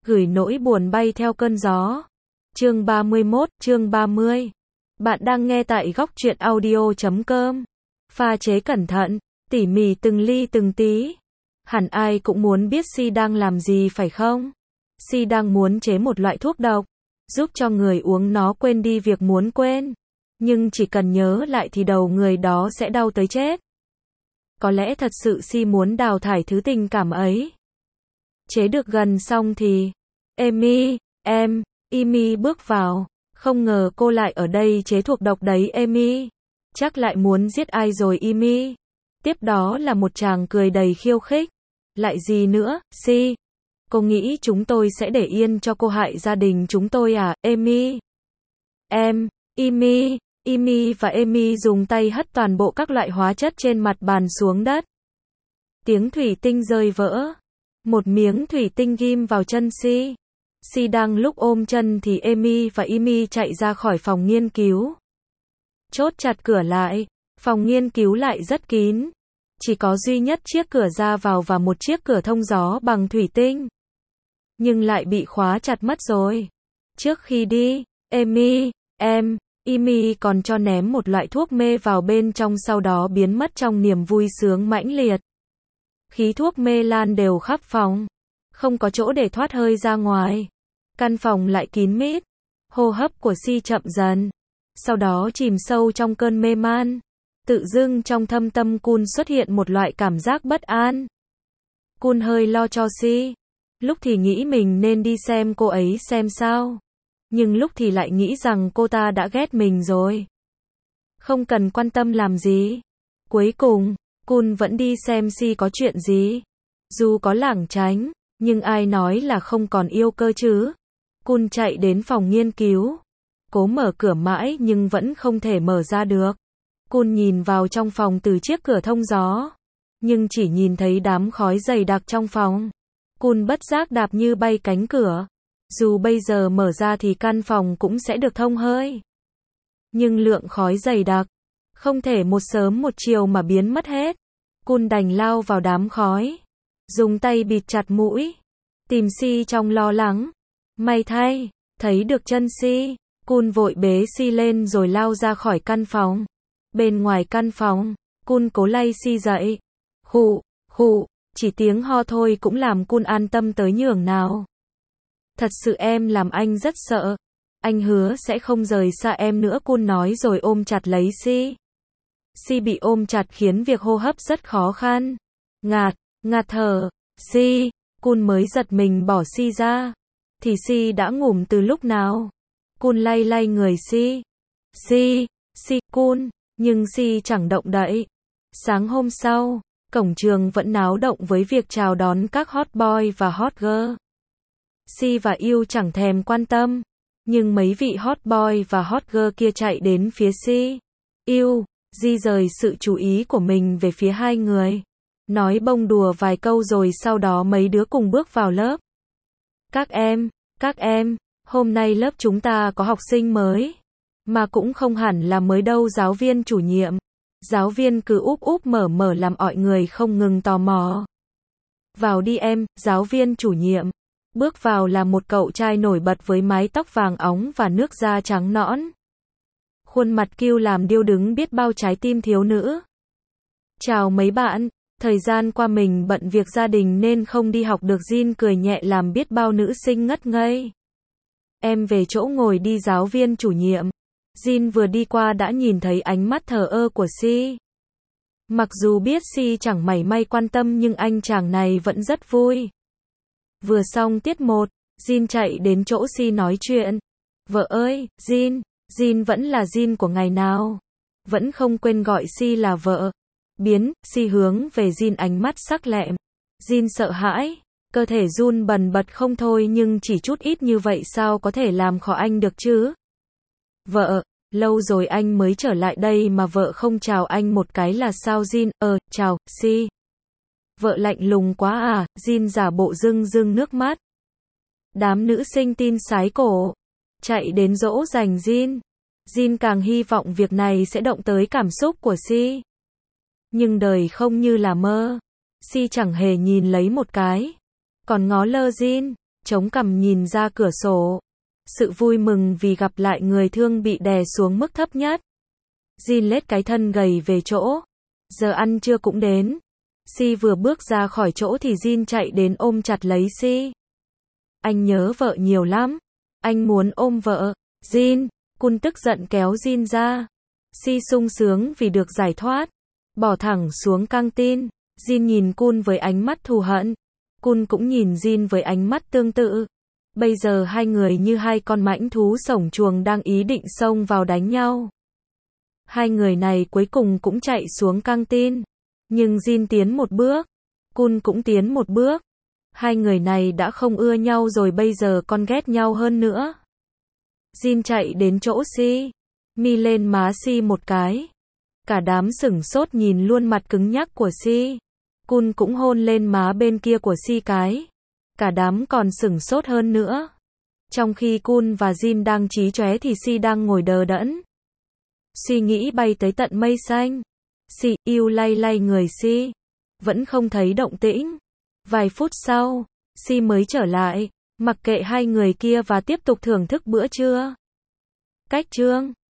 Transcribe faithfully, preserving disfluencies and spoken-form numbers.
gửi nỗi buồn bay theo cơn gió. Chương ba mươi mốt, chương ba mươi. Bạn đang nghe tại góc truyện audio chấm com. Pha chế cẩn thận, tỉ mỉ từng ly từng tí. Hẳn ai cũng muốn biết Si đang làm gì phải không? Si đang muốn chế một loại thuốc độc, giúp cho người uống nó quên đi việc muốn quên. Nhưng chỉ cần nhớ lại thì đầu người đó sẽ đau tới chết. Có lẽ thật sự Si muốn đào thải thứ tình cảm ấy. Chế được gần xong thì Amy, em, Amy bước vào. Không ngờ cô lại ở đây chế thuộc độc đấy Amy. Chắc lại muốn giết ai rồi Amy. Tiếp đó là một chàng cười đầy khiêu khích. Lại gì nữa, Si? Cô nghĩ chúng tôi sẽ để yên cho cô hại gia đình chúng tôi à, Amy? Em, Amy, Amy và Amy dùng tay hất toàn bộ các loại hóa chất trên mặt bàn xuống đất. Tiếng thủy tinh rơi vỡ. Một miếng thủy tinh ghim vào chân Si. Si đang lúc ôm chân thì Amy và Amy chạy ra khỏi phòng nghiên cứu. Chốt chặt cửa lại. Phòng nghiên cứu lại rất kín. Chỉ có duy nhất chiếc cửa ra vào và một chiếc cửa thông gió bằng thủy tinh. Nhưng lại bị khóa chặt mất rồi. Trước khi đi, Amy, em, Amy còn cho ném một loại thuốc mê vào bên trong sau đó biến mất trong niềm vui sướng mãnh liệt. Khí thuốc mê lan đều khắp phòng. Không có chỗ để thoát hơi ra ngoài. Căn phòng lại kín mít. Hô hấp của Si chậm dần. Sau đó chìm sâu trong cơn mê man. Tự dưng trong thâm tâm Kun xuất hiện một loại cảm giác bất an. Kun hơi lo cho Si. Lúc thì nghĩ mình nên đi xem cô ấy xem sao. Nhưng lúc thì lại nghĩ rằng cô ta đã ghét mình rồi. Không cần quan tâm làm gì. Cuối cùng, Kun vẫn đi xem Si có chuyện gì. Dù có lảng tránh, nhưng ai nói là không còn yêu cơ chứ. Kun chạy đến phòng nghiên cứu. Cố mở cửa mãi nhưng vẫn không thể mở ra được. Kun nhìn vào trong phòng từ chiếc cửa thông gió. Nhưng chỉ nhìn thấy đám khói dày đặc trong phòng. Kun bất giác đạp như bay cánh cửa. Dù bây giờ mở ra thì căn phòng cũng sẽ được thông hơi. Nhưng lượng khói dày đặc. Không thể một sớm một chiều mà biến mất hết. Kun đành lao vào đám khói. Dùng tay bịt chặt mũi. Tìm Si trong lo lắng. May thay, thấy được chân Si. Kun vội bế Si lên rồi lao ra khỏi căn phòng. Bên ngoài căn phòng, Kun cố lay Si dậy. Khụ, khụ, chỉ tiếng ho thôi cũng làm Kun an tâm tới nhường nào. Thật sự em làm anh rất sợ. Anh hứa sẽ không rời xa em nữa Kun nói rồi ôm chặt lấy Si. Si bị ôm chặt khiến việc hô hấp rất khó khăn. Ngạt, ngạt thở. Si, Kun mới giật mình bỏ Si ra. Thì Si đã ngủm từ lúc nào? Kun lay lay người Si. Si, Si, Kun. Nhưng Si chẳng động đậy. Sáng hôm sau, cổng trường vẫn náo động với việc chào đón các hot boy và hot girl. Si và Yêu chẳng thèm quan tâm. Nhưng mấy vị hot boy và hot girl kia chạy đến phía Si. Yêu, di rời sự chú ý của mình về phía hai người. Nói bông đùa vài câu rồi sau đó mấy đứa cùng bước vào lớp. Các em, các em, hôm nay lớp chúng ta có học sinh mới. Mà cũng không hẳn là mới đâu giáo viên chủ nhiệm. Giáo viên cứ úp úp mở mở làm mọi người không ngừng tò mò. Vào đi em, giáo viên chủ nhiệm. Bước vào là một cậu trai nổi bật với mái tóc vàng óng và nước da trắng nõn. Khuôn mặt kiêu làm điêu đứng biết bao trái tim thiếu nữ. Chào mấy bạn, thời gian qua mình bận việc gia đình nên không đi học được Jin cười nhẹ làm biết bao nữ sinh ngất ngây. Em về chỗ ngồi đi giáo viên chủ nhiệm. Jin vừa đi qua đã nhìn thấy ánh mắt thờ ơ của Si. Mặc dù biết Si chẳng mảy may quan tâm nhưng anh chàng này vẫn rất vui. Vừa xong tiết một, Jin chạy đến chỗ Si nói chuyện. Vợ ơi, Jin, Jin vẫn là Jin của ngày nào. Vẫn không quên gọi Si là vợ. Biến, Si hướng về Jin ánh mắt sắc lẹm. Jin sợ hãi, cơ thể run bần bật không thôi nhưng chỉ chút ít như vậy sao có thể làm khó anh được chứ? Vợ, lâu rồi anh mới trở lại đây mà vợ không chào anh một cái là sao Jin? Ờ, chào, Si. Vợ lạnh lùng quá à, Jin giả bộ rưng rưng nước mắt. Đám nữ sinh tin sái cổ. Chạy đến dỗ dành Jin. Jin càng hy vọng việc này sẽ động tới cảm xúc của Si. Nhưng đời không như là mơ. Si chẳng hề nhìn lấy một cái. Còn ngó lơ Jin. chống cằm nhìn ra cửa sổ. Sự vui mừng vì gặp lại người thương bị đè xuống mức thấp nhất. Jin lết cái thân gầy về chỗ. Giờ ăn trưa cũng đến. Si vừa bước ra khỏi chỗ thì Jin chạy đến ôm chặt lấy Si. Anh nhớ vợ nhiều lắm. Anh muốn ôm vợ. Jin, Kun tức giận kéo Jin ra. Si sung sướng vì được giải thoát. Bỏ thẳng xuống căng tin. Jin nhìn Kun với ánh mắt thù hận. Kun cũng nhìn Jin với ánh mắt tương tự. Bây giờ hai người như hai con mãnh thú sổng chuồng đang ý định xông vào đánh nhau. Hai người này cuối cùng cũng chạy xuống căng tin. Nhưng Jin tiến một bước. Kun cũng tiến một bước. Hai người này đã không ưa nhau rồi bây giờ còn ghét nhau hơn nữa. Jin chạy đến chỗ Si. Mi lên má Si một cái. Cả đám sửng sốt nhìn luôn mặt cứng nhắc của Si. Kun cũng hôn lên má bên kia của Si cái. Cả đám còn sửng sốt hơn nữa. Trong khi Kun và Jin đang chí chóe thì Si đang ngồi đờ đẫn. Suy nghĩ bay tới tận mây xanh. Si yêu lay lay người Si. Vẫn không thấy động tĩnh. Vài phút sau, Si mới trở lại. Mặc kệ hai người kia và tiếp tục thưởng thức bữa trưa. Cách chương